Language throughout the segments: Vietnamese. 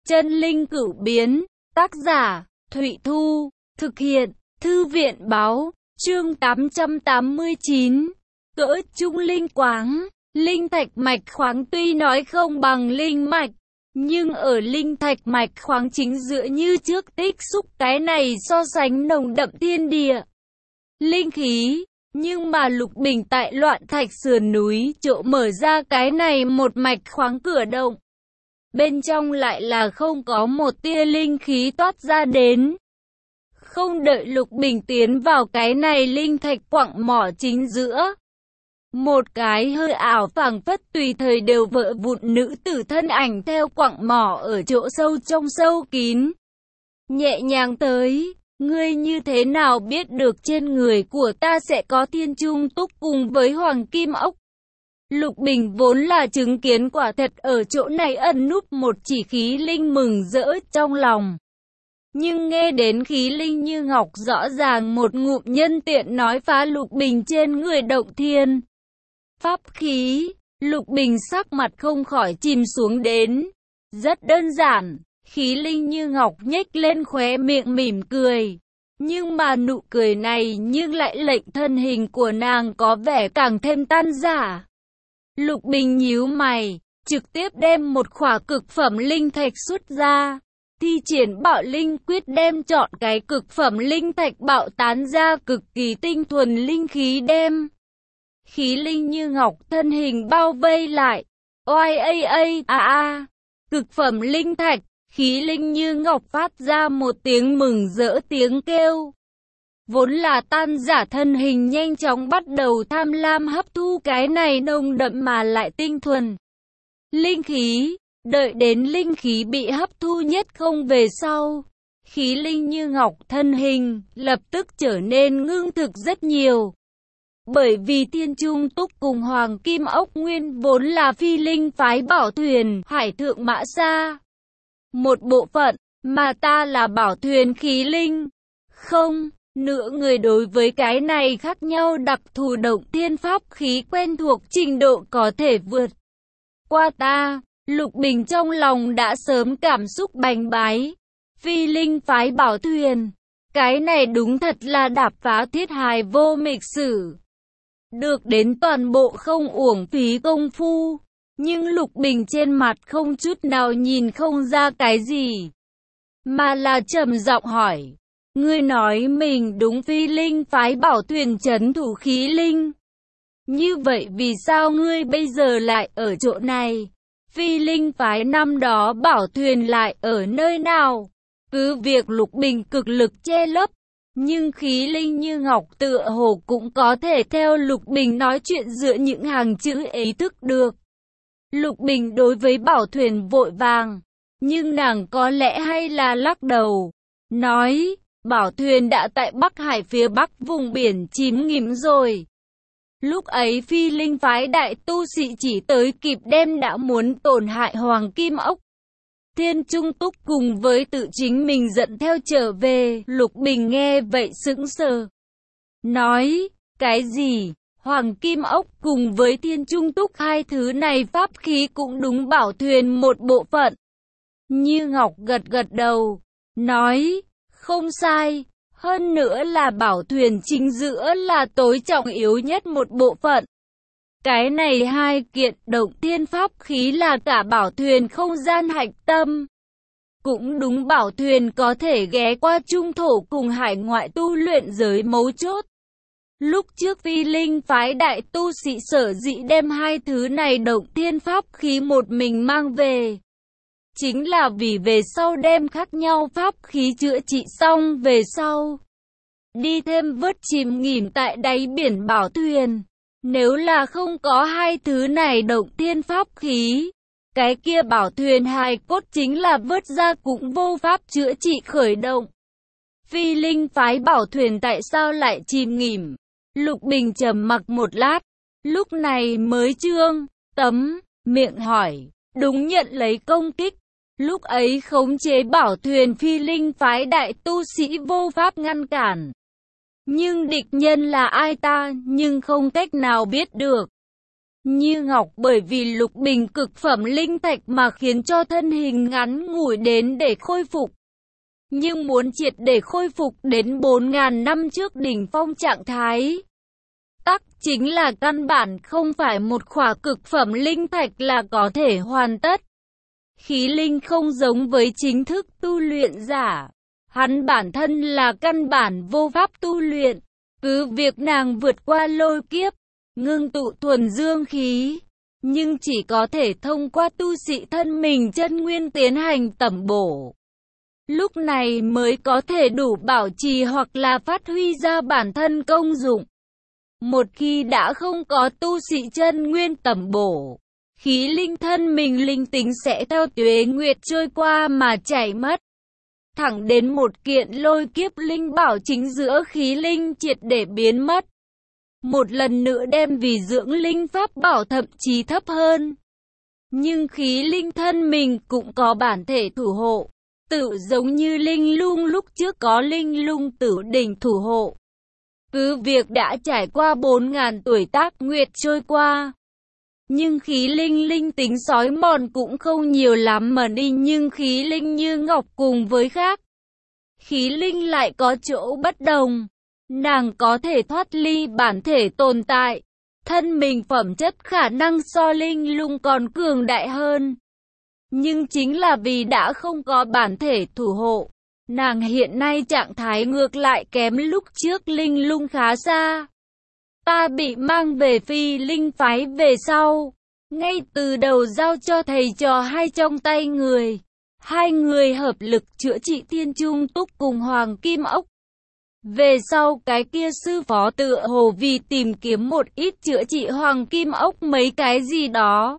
Chân linh cửu biến, tác giả, Thụy Thu, thực hiện, Thư viện báo, chương 889, cỡ trung linh quáng, linh thạch mạch khoáng tuy nói không bằng linh mạch, nhưng ở linh thạch mạch khoáng chính giữa như trước tích xúc cái này so sánh nồng đậm thiên địa. Linh khí, nhưng mà Lục Bình tại loạn thạch sườn núi chỗ mở ra cái này một mạch khoáng cửa động. Bên trong lại là không có một tia linh khí toát ra đến. Không đợi Lục Bình tiến vào cái này linh thạch quặng mỏ chính giữa. Một cái hơi ảo phảng phất tùy thời đều vỡ vụn nữ tử thân ảnh theo quặng mỏ ở chỗ sâu trong sâu kín. Nhẹ nhàng tới, ngươi như thế nào biết được trên người của ta sẽ có thiên trung túc cùng với hoàng kim ốc? Lục Bình vốn là chứng kiến quả thật ở chỗ này ẩn núp một chỉ khí linh mừng rỡ trong lòng. Nhưng nghe đến khí linh như ngọc rõ ràng một ngụm nhân tiện nói phá Lục Bình trên người động thiên. Pháp khí, Lục Bình sắc mặt không khỏi chìm xuống đến. Rất đơn giản, khí linh như ngọc nhếch lên khóe miệng mỉm cười. Nhưng mà nụ cười này nhưng lại lệnh thân hình của nàng có vẻ càng thêm tan rã. Lục Bình nhíu mày, trực tiếp đem một khỏa cực phẩm linh thạch xuất ra. Thi triển bạo linh quyết đem chọn cái cực phẩm linh thạch bạo tán ra cực kỳ tinh thuần linh khí đem. Khí linh như ngọc thân hình bao vây lại. Oai cực phẩm linh thạch, khí linh như ngọc phát ra một tiếng mừng rỡ tiếng kêu. Vốn là tan giả thân hình nhanh chóng bắt đầu tham lam hấp thu cái này nồng đậm mà lại tinh thuần. Linh khí, đợi đến linh khí bị hấp thu nhất không về sau. Khí linh như ngọc thân hình, lập tức trở nên ngưng thực rất nhiều. Bởi vì thiên trung túc cùng hoàng kim ốc nguyên vốn là phi linh phái bảo thuyền, hải thượng mã sa. Một bộ phận, mà ta là bảo thuyền khí linh. Không, nửa người đối với cái này khác nhau đặc thù động thiên pháp khí quen thuộc trình độ có thể vượt qua ta. Lục Bình trong lòng đã sớm cảm xúc bành bái. Phi linh phái bảo thuyền, cái này đúng thật là đạp phá thiết hài vô mịch sử. Được đến toàn bộ không uổng phí công phu. Nhưng Lục Bình trên mặt không chút nào nhìn không ra cái gì. Mà là trầm giọng hỏi. Ngươi nói mình đúng phi linh phái bảo thuyền trấn thủ khí linh. Như vậy vì sao ngươi bây giờ lại ở chỗ này? Phi linh phái năm đó bảo thuyền lại ở nơi nào? Cứ việc Lục Bình cực lực che lấp. Nhưng khí linh như ngọc tựa hồ cũng có thể theo Lục Bình nói chuyện dựa những hàng chữ ý thức được. Lục Bình đối với bảo thuyền vội vàng. Nhưng nàng có lẽ hay là lắc đầu. Nói, bảo thuyền đã tại Bắc Hải phía Bắc vùng biển chìm nghỉm rồi. Lúc ấy phi linh phái đại tu sĩ chỉ tới kịp đem đã muốn tổn hại hoàng kim ốc. Thiên Trung Túc cùng với tự chính mình dẫn theo trở về. Lục Bình nghe vậy sững sờ. Nói, cái gì? Hoàng kim ốc cùng với Thiên Trung Túc hai thứ này pháp khí cũng đúng bảo thuyền một bộ phận. Như Ngọc gật gật đầu. Nói, không sai. Hơn nữa là bảo thuyền chính giữa là tối trọng yếu nhất một bộ phận. Cái này hai kiện động thiên pháp khí là cả bảo thuyền không gian hạch tâm. Cũng đúng bảo thuyền có thể ghé qua trung thổ cùng hải ngoại tu luyện giới mấu chốt. Lúc trước phi linh phái đại tu sĩ sở dĩ đem hai thứ này động thiên pháp khí một mình mang về. Chính là vì về sau đem khác nhau pháp khí chữa trị xong về sau. Đi thêm vớt chìm nghỉm tại đáy biển bảo thuyền. Nếu là không có hai thứ này động thiên pháp khí, cái kia bảo thuyền hài cốt chính là vớt ra cũng vô pháp chữa trị khởi động. Phi linh phái bảo thuyền tại sao lại chìm nghỉm? Lục Bình trầm mặc một lát, lúc này mới trương tấm miệng hỏi, đúng nhận lấy công kích. Lúc ấy khống chế bảo thuyền phi linh phái đại tu sĩ vô pháp ngăn cản. Nhưng địch nhân là ai ta nhưng không cách nào biết được. như ngọc, bởi vì lục bình cực phẩm linh thạch mà khiến cho thân hình ngắn ngủi đến để khôi phục. Nhưng muốn triệt để khôi phục đến 4.000 năm trước đỉnh phong trạng thái, tắc chính là căn bản không phải một khỏa cực phẩm linh thạch là có thể hoàn tất. Khí linh không giống với chính thức tu luyện giả, hắn bản thân là căn bản vô pháp tu luyện. Cứ việc nàng vượt qua lôi kiếp, ngưng tụ thuần dương khí, nhưng chỉ có thể thông qua tu sĩ thân mình chân nguyên tiến hành tẩm bổ. Lúc này mới có thể đủ bảo trì hoặc là phát huy ra bản thân công dụng. Một khi đã không có tu sĩ chân nguyên tẩm bổ, khí linh thân mình linh tính sẽ theo tuế nguyệt trôi qua mà chảy mất. Thẳng đến một kiện lôi kiếp linh bảo chính giữa khí linh triệt để biến mất. Một lần nữa đem vì dưỡng linh pháp bảo thậm chí thấp hơn. Nhưng khí linh thân mình cũng có bản thể thủ hộ, tự giống như linh lung lúc trước có linh lung tử đỉnh thủ hộ. Cứ việc đã trải qua 4.000 tuổi tác nguyệt trôi qua, nhưng khí linh linh tính sói mòn cũng không nhiều lắm mà đi. Nhưng khí linh như ngọc cùng với khác, khí linh lại có chỗ bất đồng. Nàng có thể thoát ly bản thể tồn tại, thân mình phẩm chất khả năng so linh lung còn cường đại hơn. Nhưng chính là vì đã không có bản thể thủ hộ, nàng hiện nay trạng thái ngược lại kém lúc trước linh lung khá xa. Ta bị mang về phi linh phái về sau, ngay từ đầu giao cho thầy trò hai trong tay người. Hai người hợp lực chữa trị Thiên Trung Túc cùng Hoàng Kim Ốc. Về sau cái kia sư phó tựa hồ vì tìm kiếm một ít chữa trị Hoàng Kim Ốc mấy cái gì đó,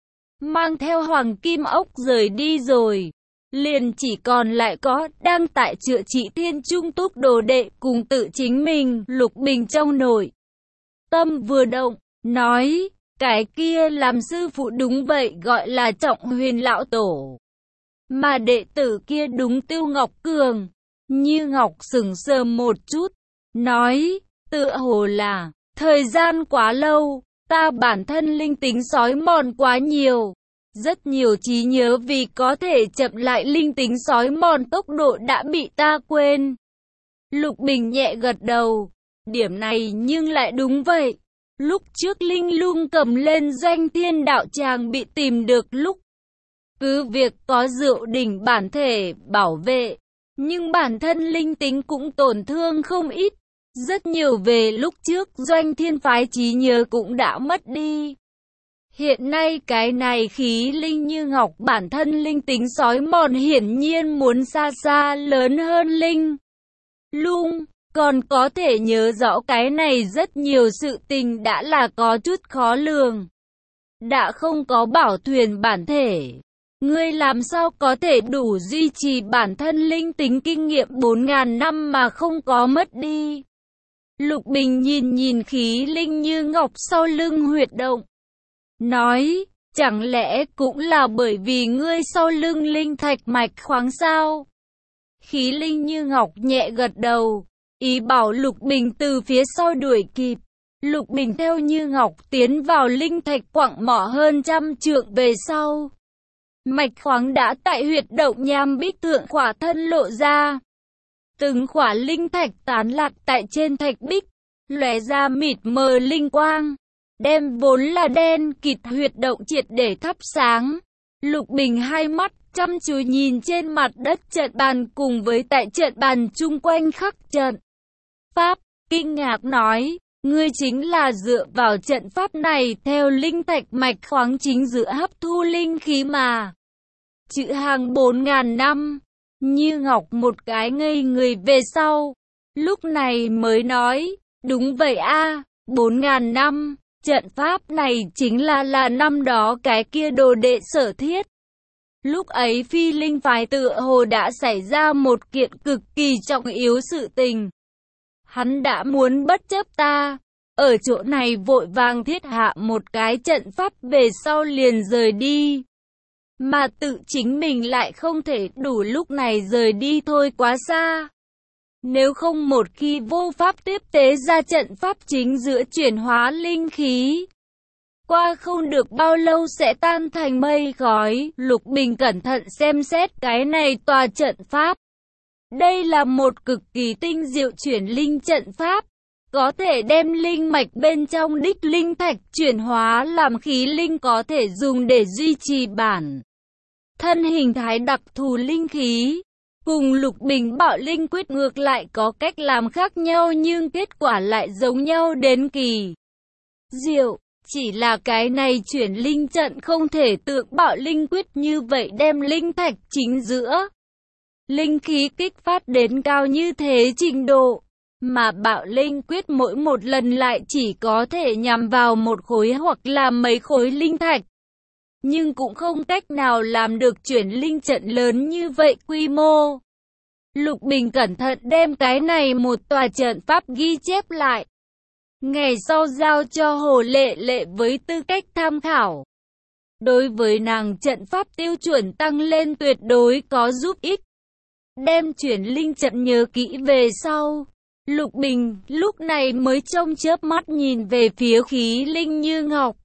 mang theo Hoàng Kim Ốc rời đi rồi. Liền chỉ còn lại có đang tại chữa trị Thiên Trung Túc đồ đệ cùng tự chính mình. Lục Bình trong nội tâm vừa động, nói, cái kia làm sư phụ đúng vậy, gọi là Trọng Huyền lão tổ. Mà đệ tử kia đúng Tiêu Ngọc Cường. Như Ngọc sững sờ một chút, nói, tựa hồ là, thời gian quá lâu, ta bản thân linh tính sói mòn quá nhiều. Rất nhiều trí nhớ vì có thể chậm lại linh tính sói mòn tốc độ đã bị ta quên. Lục Bình nhẹ gật đầu, điểm này nhưng lại đúng vậy. Lúc trước linh lung cầm lên Doanh Thiên đạo tràng bị tìm được lúc, cứ việc có Rượu Đỉnh bản thể bảo vệ, nhưng bản thân linh tính cũng tổn thương không ít. Rất nhiều về lúc trước Doanh Thiên phái trí nhớ cũng đã mất đi. Hiện nay cái này khí linh như ngọc bản thân linh tính sói mòn hiển nhiên muốn xa xa lớn hơn linh lung. Còn có thể nhớ rõ cái này rất nhiều sự tình đã là có chút khó lường. Đã không có bảo thuyền bản thể, ngươi làm sao có thể đủ duy trì bản thân linh tính kinh nghiệm 4.000 năm mà không có mất đi. Lục Bình nhìn khí linh như ngọc sau lưng huyệt động, nói, chẳng lẽ cũng là bởi vì ngươi sau lưng linh thạch mạch khoáng sao? Khí linh như ngọc nhẹ gật đầu, ý bảo Lục Bình từ phía sau đuổi kịp. Lục Bình theo như ngọc tiến vào linh thạch quặng mỏ hơn 100 trượng về sau. Mạch khoáng đã tại huyệt động nham bích thượng khỏa thân lộ ra. Từng khỏa linh thạch tán lạc tại trên thạch bích, lóe ra mịt mờ linh quang, đem vốn là đen kịt huyệt động triệt để thắp sáng. Lục Bình hai mắt chăm chú nhìn trên mặt đất trận bàn cùng với tại trận bàn chung quanh khắc trận pháp, kinh ngạc nói, ngươi chính là dựa vào trận pháp này theo linh thạch mạch khoáng chính giữa hấp thu linh khí mà. Chữ hàng 4.000 năm, như ngọc một cái ngây người về sau, lúc này mới nói, đúng vậy a, 4.000 năm, trận pháp này chính là năm đó cái kia đồ đệ Sở Thiết. Lúc ấy phi linh phái tựa hồ đã xảy ra một kiện cực kỳ trọng yếu sự tình. Hắn đã muốn bất chấp ta, ở chỗ này vội vàng thiết hạ một cái trận pháp về sau liền rời đi. Mà tự chính mình lại không thể đủ lúc này rời đi thôi quá xa. Nếu không một khi vô pháp tiếp tế ra trận pháp chính giữa chuyển hóa linh khí, qua không được bao lâu sẽ tan thành mây khói. Lục Bình cẩn thận xem xét cái này tòa trận pháp. Đây là một cực kỳ tinh diệu chuyển linh trận pháp, có thể đem linh mạch bên trong đích linh thạch chuyển hóa làm khí linh, có thể dùng để duy trì bản thân hình thái đặc thù linh khí. Cùng Lục Bình Bảo Linh Quyết ngược lại có cách làm khác nhau nhưng kết quả lại giống nhau đến kỳ diệu. Chỉ là cái này chuyển linh trận không thể tượng Bảo Linh Quyết như vậy đem linh thạch chính giữa linh khí kích phát đến cao như thế trình độ, mà Bảo Linh Quyết mỗi một lần lại chỉ có thể nhằm vào một khối hoặc là mấy khối linh thạch, nhưng cũng không cách nào làm được chuyển linh trận lớn như vậy quy mô. Lục Bình cẩn thận đem cái này một tòa trận pháp ghi chép lại, ngày sau giao cho Hồ Lệ Lệ với tư cách tham khảo. Đối với nàng trận pháp tiêu chuẩn tăng lên tuyệt đối có giúp ích. Đem chuyển linh trận nhớ kỹ về sau, Lục Bình lúc này mới trông chớp mắt nhìn về phía khí linh Như Ngọc,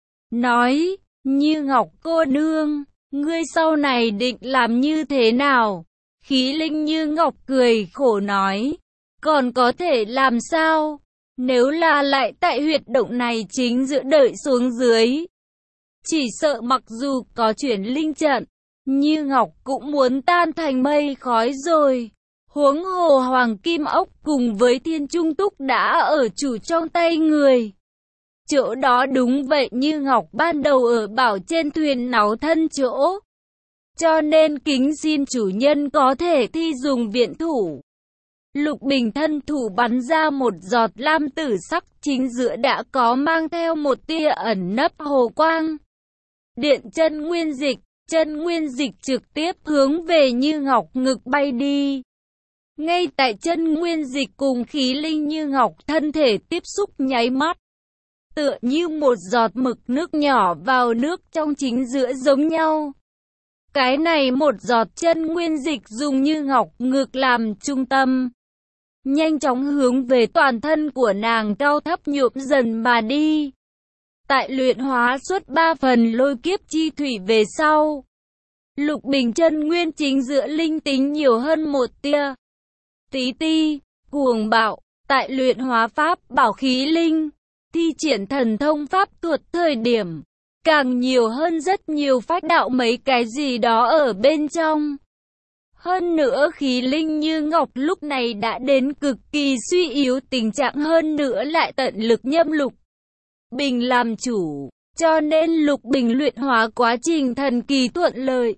nói: Như Ngọc cô nương, ngươi sau này định làm như thế nào? Khí linh Như Ngọc cười khổ nói: còn có thể làm sao? Nếu là lại tại huyệt động này chính giữa đợi xuống dưới, chỉ sợ mặc dù có chuyển linh trận, Như Ngọc cũng muốn tan thành mây khói rồi. Huống hồ Hoàng Kim Ốc cùng với Thiên Trung Túc đã ở chủ trong tay người. Chỗ đó đúng vậy, Như Ngọc ban đầu ở bảo trên thuyền náu thân chỗ, cho nên kính xin chủ nhân có thể thi dùng viện thủ. Lục Bình thân thủ bắn ra một giọt lam tử sắc, chính giữa đã có mang theo một tia ẩn nấp hồ quang. Điện chân nguyên dịch trực tiếp hướng về Như Ngọc ngực bay đi. Ngay tại chân nguyên dịch cùng khí linh Như Ngọc thân thể tiếp xúc nháy mắt, tựa như một giọt mực nước nhỏ vào nước trong chính giữa giống nhau. Cái này một giọt chân nguyên dịch dùng Như Ngọc ngực làm trung tâm, nhanh chóng hướng về toàn thân của nàng cao thấp nhuộm dần mà đi. Tại luyện hóa suốt 3 phần lôi kiếp chi thủy về sau, Lục Bình chân nguyên chính giữa linh tính nhiều hơn một tia tí ti, cuồng bạo. Tại luyện hóa pháp bảo khí linh, thi triển thần thông pháp thuật thời điểm, càng nhiều hơn rất nhiều phách đạo mấy cái gì đó ở bên trong. Hơn nữa khí linh Như Ngọc lúc này đã đến cực kỳ suy yếu tình trạng, hơn nữa lại tận lực nhâm Lục Bình làm chủ, cho nên Lục Bình luyện hóa quá trình thần kỳ thuận lợi.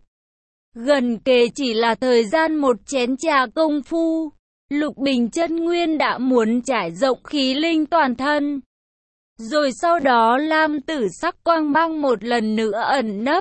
Gần kề chỉ là thời gian một chén trà công phu, Lục Bình chân nguyên đã muốn trải rộng khí linh toàn thân. Rồi sau đó lam tử sắc quang mang một lần nữa ẩn nấp.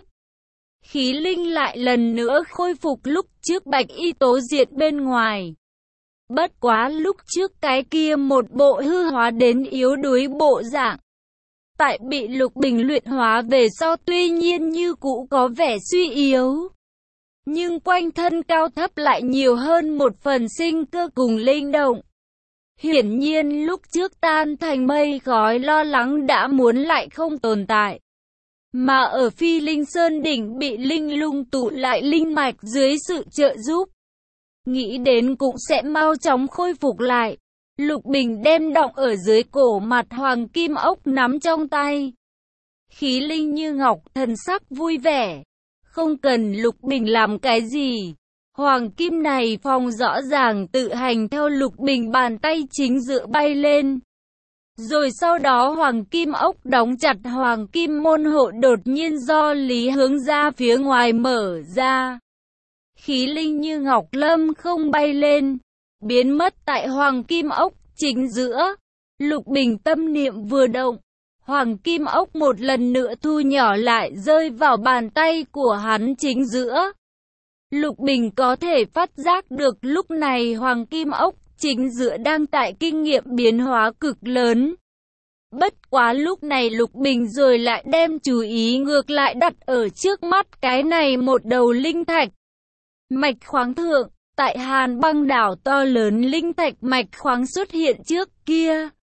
Khí linh lại lần nữa khôi phục lúc trước bạch y tố diệt bên ngoài. Bất quá lúc trước cái kia một bộ hư hóa đến yếu đuối bộ dạng, tại bị Lục Bình luyện hóa về sau tuy nhiên như cũ có vẻ suy yếu, nhưng quanh thân cao thấp lại nhiều hơn một phần sinh cơ cùng linh động. Hiển nhiên lúc trước tan thành mây khói lo lắng đã muốn lại không tồn tại. Mà ở Phi Linh Sơn đỉnh bị linh lung tụ lại linh mạch dưới sự trợ giúp, nghĩ đến cũng sẽ mau chóng khôi phục lại. Lục Bình đem đọng ở dưới cổ mặt Hoàng Kim Ốc nắm trong tay. Khí linh Như Ngọc thần sắc vui vẻ, không cần Lục Bình làm cái gì. Hoàng kim này phong rõ ràng tự hành theo Lục Bình bàn tay chính giữa bay lên. Rồi sau đó Hoàng Kim Ốc đóng chặt Hoàng Kim môn hộ đột nhiên do lý hướng ra phía ngoài mở ra. Khí linh Như Ngọc lâm không bay lên, biến mất tại Hoàng Kim Ốc chính giữa. Lục Bình tâm niệm vừa động, Hoàng Kim Ốc một lần nữa thu nhỏ lại rơi vào bàn tay của hắn chính giữa. Lục Bình có thể phát giác được lúc này Hoàng Kim Ốc chính giữa đang tại kinh nghiệm biến hóa cực lớn. Bất quá lúc này Lục Bình rồi lại đem chú ý ngược lại đặt ở trước mắt cái này một đầu linh thạch mạch khoáng thượng. Tại Hàn Băng đảo to lớn linh thạch mạch khoáng xuất hiện trước kia,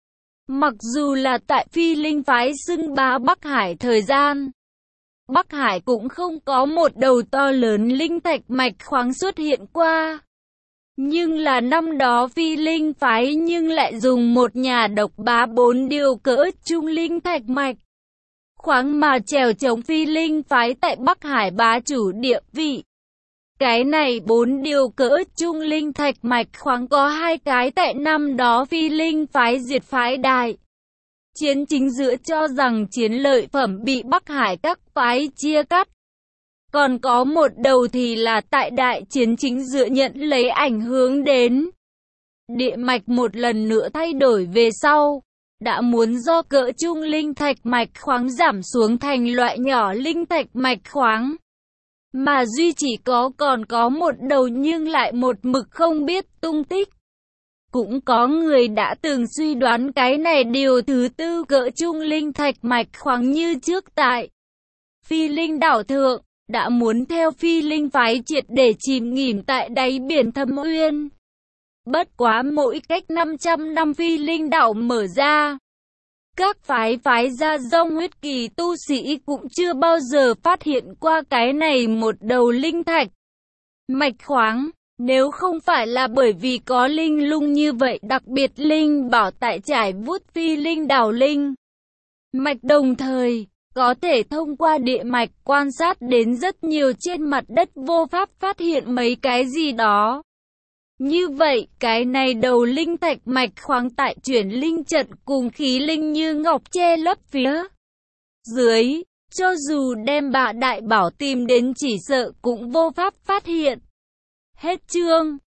Mặc dù là tại Phi Linh phái xưng bá Bắc Hải thời gian, Bắc Hải cũng không có một đầu to lớn linh thạch mạch khoáng xuất hiện qua. Nhưng là năm đó Phi Linh phái nhưng lại dùng một nhà độc bá 4 điều cỡ trung linh thạch mạch khoáng mà trèo chống Phi Linh phái tại Bắc Hải bá chủ địa vị. Cái này 4 điều cỡ trung linh thạch mạch khoáng có 2 cái tại năm đó Phi Linh phái diệt phái đại chiến chính giữa cho rằng chiến lợi phẩm bị Bắc Hải các phái chia cắt. Còn có một đầu thì là tại đại chiến chính giữa nhận lấy ảnh hưởng đến địa mạch một lần nữa thay đổi về sau. Đã muốn do cỡ trung linh thạch mạch khoáng giảm xuống thành loại nhỏ linh thạch mạch khoáng. Mà duy chỉ còn có một đầu nhưng lại một mực không biết tung tích. Cũng có người đã từng suy đoán cái này điều thứ tư cỡ trung linh thạch mạch khoáng như trước tại Phi Linh đảo thượng, đã muốn theo Phi Linh phái triệt để chìm nghỉm tại đáy biển Thâm Uyên. Bất quá mỗi cách 500 năm Phi Linh đảo mở ra, các phái ra dông huyết kỳ tu sĩ cũng chưa bao giờ phát hiện qua cái này một đầu linh thạch mạch khoáng. Nếu không phải là bởi vì có linh lung như vậy, đặc biệt linh bảo tại trải vuốt Phi Linh đảo linh mạch, đồng thời có thể thông qua địa mạch quan sát đến rất nhiều trên mặt đất vô pháp phát hiện mấy cái gì đó. Như vậy, cái này đầu linh thạch mạch khoáng tại chuyển linh trận cùng khí linh như ngọc che lấp phía dưới, cho dù đem bạ đại bảo tìm đến chỉ sợ cũng vô pháp phát hiện. Hết chương.